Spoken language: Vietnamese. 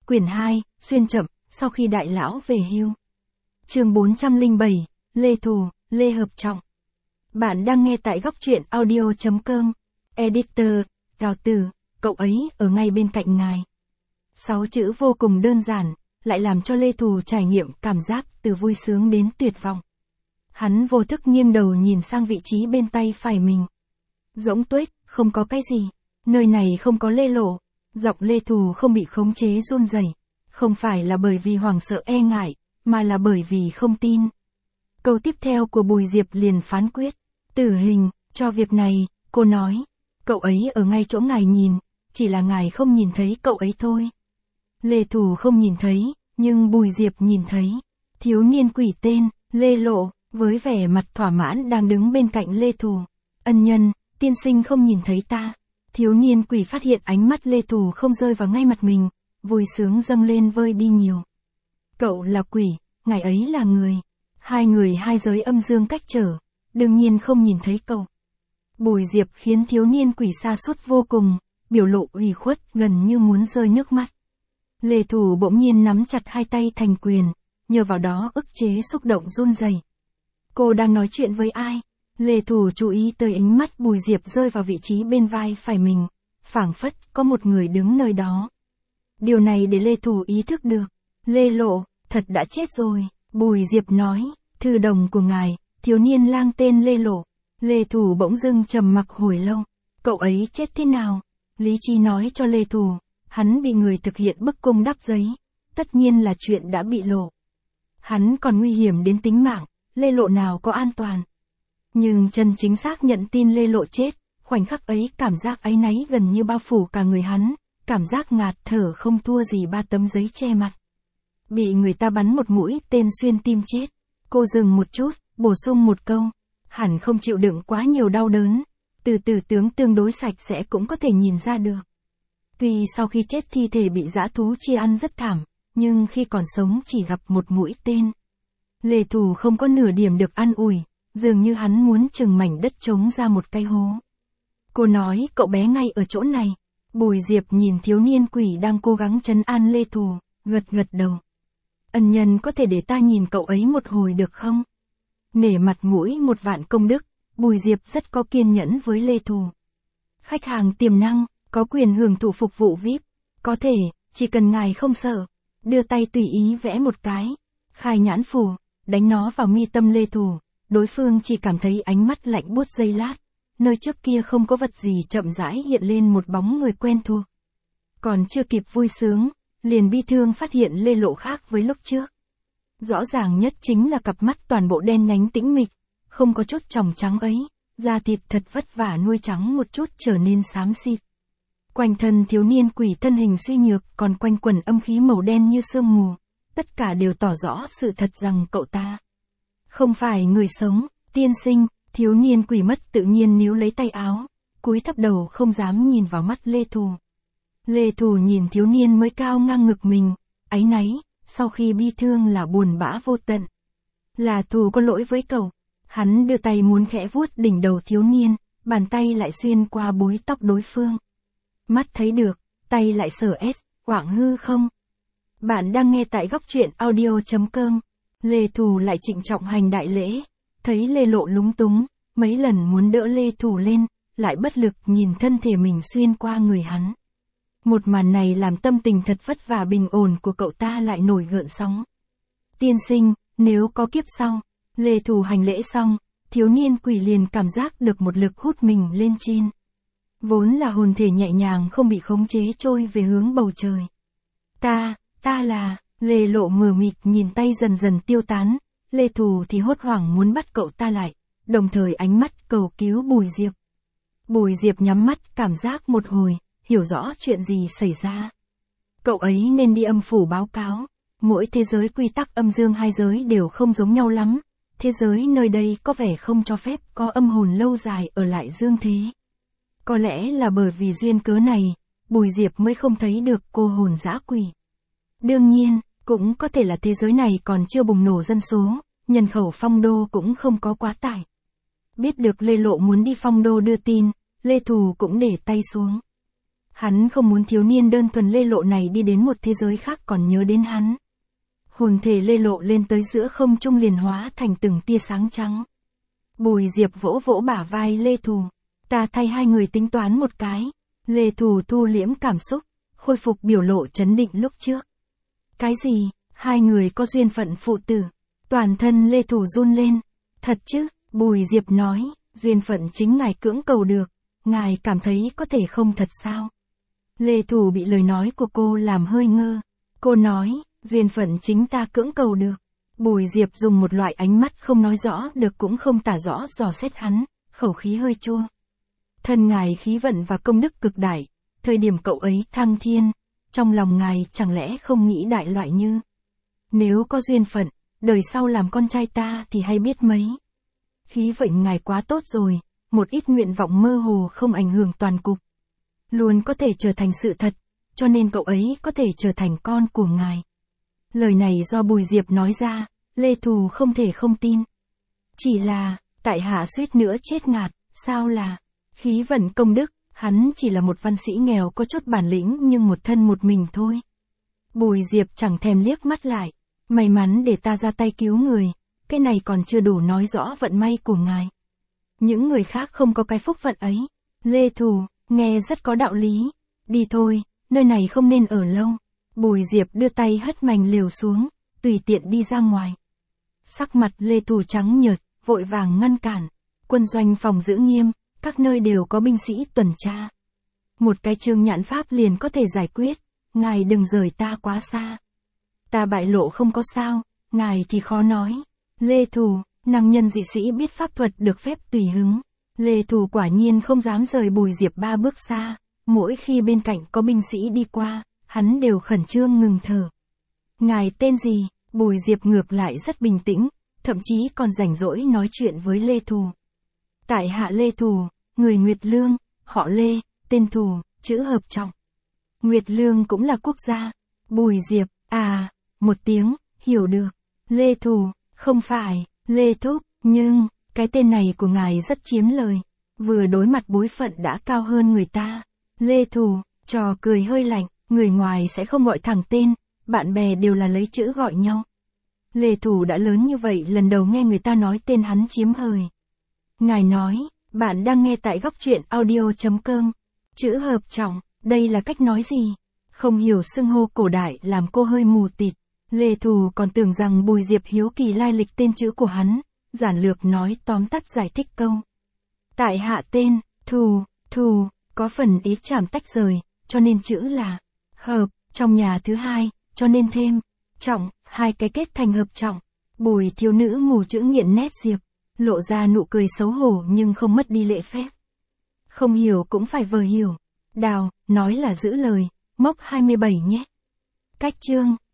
Quyển 2, xuyên chậm, sau khi đại lão về hưu. Chương 407, Lê Thù, Lê Hợp Trọng. Bạn đang nghe tại góc truyện audio.com. Editor, Đào Tử, cậu ấy ở ngay bên cạnh ngài. 6 chữ vô cùng đơn giản, lại làm cho Lê Thù trải nghiệm cảm giác từ vui sướng đến tuyệt vọng. Hắn vô thức nghiêng đầu nhìn sang vị trí bên tay phải mình. Rỗng tuếch, không có cái gì. Nơi này không có Lê Lộ. Giọng Lê Thù không bị khống chế run rẩy. Không phải là bởi vì hoảng sợ e ngại, mà là bởi vì không tin. Câu tiếp theo của Bùi Diệp liền phán quyết. Tử hình, cho việc này, cô nói. Cậu ấy ở ngay chỗ ngài nhìn, chỉ là ngài không nhìn thấy cậu ấy thôi. Lê Thù không nhìn thấy, nhưng Bùi Diệp nhìn thấy. Thiếu niên quỷ tên, Lê Lộ, với vẻ mặt thỏa mãn đang đứng bên cạnh Lê Thù. Ân nhân, tiên sinh không nhìn thấy ta. Thiếu niên quỷ phát hiện ánh mắt Lê Thù không rơi vào ngay mặt mình, vui sướng dâng lên vơi đi nhiều. Cậu là quỷ, ngài ấy là người. Hai người hai giới âm dương cách trở, đương nhiên không nhìn thấy cậu. Bùi Diệp khiến thiếu niên quỷ sa sút vô cùng, biểu lộ ủy khuất gần như muốn rơi nước mắt. Lê Thù bỗng nhiên nắm chặt hai tay thành quyền, nhờ vào đó ức chế xúc động run rẩy. Cô đang nói chuyện với ai? Lê Thù chú ý tới ánh mắt Bùi Diệp rơi vào vị trí bên vai phải mình, phảng phất có một người đứng nơi đó. Điều này để Lê Thù ý thức được. Lê Lộ, thật đã chết rồi, Bùi Diệp nói, thư đồng của ngài, thiếu niên lang tên Lê Lộ. Lê Thù bỗng dưng trầm mặc hồi lâu. Cậu ấy chết thế nào? Lý trí nói cho Lê Thù, hắn bị người thực hiện bức cung đắp giấy. Tất nhiên là chuyện đã bị lộ. Hắn còn nguy hiểm đến tính mạng, Lê Lộ nào có an toàn. Nhưng chân chính xác nhận tin Lê Lộ chết, khoảnh khắc ấy cảm giác áy náy gần như bao phủ cả người hắn, cảm giác ngạt thở không thua gì 3 tấm giấy che mặt. Bị người ta bắn một mũi tên xuyên tim chết. Cô dừng một chút, bổ sung một câu. Hẳn không chịu đựng quá nhiều đau đớn. Từ tử tướng tương đối sạch sẽ cũng có thể nhìn ra được. Tuy sau khi chết thi thể bị dã thú chia ăn rất thảm, nhưng khi còn sống chỉ gặp một mũi tên. Lê Thù không có nửa điểm được an ủi, dường như hắn muốn chừng mảnh đất trống ra một cái hố. Cô nói cậu bé ngay ở chỗ này. Bùi Diệp nhìn thiếu niên quỷ đang cố gắng trấn an Lê Thù, gật đầu. Ân nhân có thể để ta nhìn cậu ấy một hồi được không? Nể mặt mũi một vạn công đức, Bùi Diệp rất có kiên nhẫn với Lê Thù. Khách hàng tiềm năng, có quyền hưởng thụ phục vụ VIP. Có thể, chỉ cần ngài không sợ. Đưa tay tùy ý vẽ một cái. Khai nhãn phù, đánh nó vào mi tâm Lê Thù. Đối phương chỉ cảm thấy ánh mắt lạnh buốt giây lát. Nơi trước kia không có vật gì chậm rãi hiện lên một bóng người quen thuộc. Còn chưa kịp vui sướng, liền bi thương phát hiện Lê Lộ khác với lúc trước. Rõ ràng nhất chính là cặp mắt toàn bộ đen nhánh tĩnh mịch, không có chút tròng trắng ấy, da thịt thật vất vả nuôi trắng một chút trở nên xám xịt. Quanh thân thiếu niên quỷ thân hình suy nhược còn quanh quẩn âm khí màu đen như sương mù, tất cả đều tỏ rõ sự thật rằng cậu ta không phải người sống. Tiên sinh, thiếu niên quỷ mất tự nhiên níu lấy tay áo, cúi thấp đầu không dám nhìn vào mắt Lê Thù. Lê Thù nhìn thiếu niên mới cao ngang ngực mình, áy náy, sau khi bi thương là buồn bã vô tận. Là Thù có lỗi với cậu. Hắn đưa tay muốn khẽ vuốt đỉnh đầu thiếu niên, bàn tay lại xuyên qua búi tóc đối phương. Mắt thấy được, tay lại sờ oảng hư không. Bạn đang nghe tại góc truyện audio.com. Lê Thù lại trịnh trọng hành đại lễ. Thấy Lê Lộ lúng túng, mấy lần muốn đỡ Lê Thù lên, lại bất lực nhìn thân thể mình xuyên qua người hắn. Một màn này làm tâm tình thật vất vả bình ổn của cậu ta lại nổi gợn sóng. Tiên sinh, nếu có kiếp sau. Lê Thù hành lễ xong, thiếu niên quỷ liền cảm giác được một lực hút mình lên trên. Vốn là hồn thể nhẹ nhàng không bị khống chế trôi về hướng bầu trời. Ta là, Lê Lộ mờ mịt nhìn tay dần dần tiêu tán, Lê Thù thì hốt hoảng muốn bắt cậu ta lại, đồng thời ánh mắt cầu cứu Bùi Diệp. Bùi Diệp nhắm mắt cảm giác một hồi, hiểu rõ chuyện gì xảy ra. Cậu ấy nên đi âm phủ báo cáo. Mỗi thế giới quy tắc âm dương hai giới đều không giống nhau lắm. Thế giới nơi đây có vẻ không cho phép có âm hồn lâu dài ở lại dương thế. Có lẽ là bởi vì duyên cớ này, Bùi Diệp mới không thấy được cô hồn dã quỷ. Đương nhiên, cũng có thể là thế giới này còn chưa bùng nổ dân số, nhân khẩu Phong Đô cũng không có quá tải. Biết được Lê Lộ muốn đi Phong Đô đưa tin, Lê Thù cũng để tay xuống. Hắn không muốn thiếu niên đơn thuần Lê Lộ này đi đến một thế giới khác còn nhớ đến hắn. Hồn thể Lê Lộ lên tới giữa không trung liền hóa thành từng tia sáng trắng. Bùi Diệp vỗ vỗ bả vai Lê Thù. Ta thay hai người tính toán một cái. Lê Thù thu liễm cảm xúc, khôi phục biểu lộ trấn định lúc trước. Cái gì? Hai người có duyên phận phụ tử. Toàn thân Lê Thù run lên. Thật chứ? Bùi Diệp nói, duyên phận chính ngài cưỡng cầu được. Ngài cảm thấy có thể không thật sao? Lê Thù bị lời nói của cô làm hơi ngơ. Cô nói, duyên phận chính ta cưỡng cầu được. Bùi Diệp dùng một loại ánh mắt không nói rõ được cũng không tả rõ dò xét hắn, khẩu khí hơi chua. Thân ngài khí vận và công đức cực đại, thời điểm cậu ấy thăng thiên, trong lòng ngài chẳng lẽ không nghĩ đại loại như. Nếu có duyên phận, đời sau làm con trai ta thì hay biết mấy. Khí vận ngài quá tốt rồi, một ít nguyện vọng mơ hồ không ảnh hưởng toàn cục. Luôn có thể trở thành sự thật, cho nên cậu ấy có thể trở thành con của ngài. Lời này do Bùi Diệp nói ra, Lê Thù không thể không tin. Chỉ là, tại hạ suýt nữa chết ngạt, sao là, khí vận công đức, hắn chỉ là một văn sĩ nghèo có chút bản lĩnh nhưng một thân một mình thôi. Bùi Diệp chẳng thèm liếc mắt lại, may mắn để ta ra tay cứu người, cái này còn chưa đủ nói rõ vận may của ngài. Những người khác không có cái phúc phận ấy. Lê Thù, nghe rất có đạo lý. Đi thôi, nơi này không nên ở lâu. Bùi Diệp đưa tay hất mành lều xuống, tùy tiện đi ra ngoài. Sắc mặt Lê Thù trắng nhợt, vội vàng ngăn cản. Quân doanh phòng giữ nghiêm, các nơi đều có binh sĩ tuần tra. Một cái chương nhãn pháp liền có thể giải quyết, ngài đừng rời ta quá xa. Ta bại lộ không có sao, ngài thì khó nói. Lê Thù, năng nhân dị sĩ biết pháp thuật được phép tùy hứng. Lê Thù quả nhiên không dám rời Bùi Diệp 3 bước xa, mỗi khi bên cạnh có binh sĩ đi qua, hắn đều khẩn trương ngừng thở. Ngài tên gì? Bùi Diệp ngược lại rất bình tĩnh, thậm chí còn rảnh rỗi nói chuyện với Lê Thù. Tại hạ Lê Thù, người Nguyệt Lương, họ Lê, tên Thù, chữ hợp trọng. Nguyệt Lương cũng là quốc gia. Bùi Diệp, à, một tiếng, hiểu được. Lê Thù, không phải, Lê Thúc, nhưng, cái tên này của ngài rất chiếm lời. Vừa đối mặt bối phận đã cao hơn người ta. Lê Thù, trò cười hơi lạnh, người ngoài sẽ không gọi thẳng tên, bạn bè đều là lấy chữ gọi nhau. Lê Thù đã lớn như vậy lần đầu nghe người ta nói tên hắn chiếm hời. Ngài nói, bạn đang nghe tại góc truyện audio.com. Chữ hợp trọng, đây là cách nói gì? Không hiểu xưng hô cổ đại làm cô hơi mù tịt. Lê Thù còn tưởng rằng Bùi Diệp hiếu kỳ lai lịch tên chữ của hắn, giản lược nói tóm tắt giải thích câu. Tại hạ tên, Thù, có phần ý chảm tách rời, cho nên chữ là hợp, trong nhà thứ hai, cho nên thêm trọng, hai cái kết thành hợp trọng. Bùi thiếu nữ mù chữ nghiện nét Diệp, lộ ra nụ cười xấu hổ nhưng không mất đi lễ phép. Không hiểu cũng phải vờ hiểu. Đào, nói là giữ lời, mốc 27 nhé. Cách chương.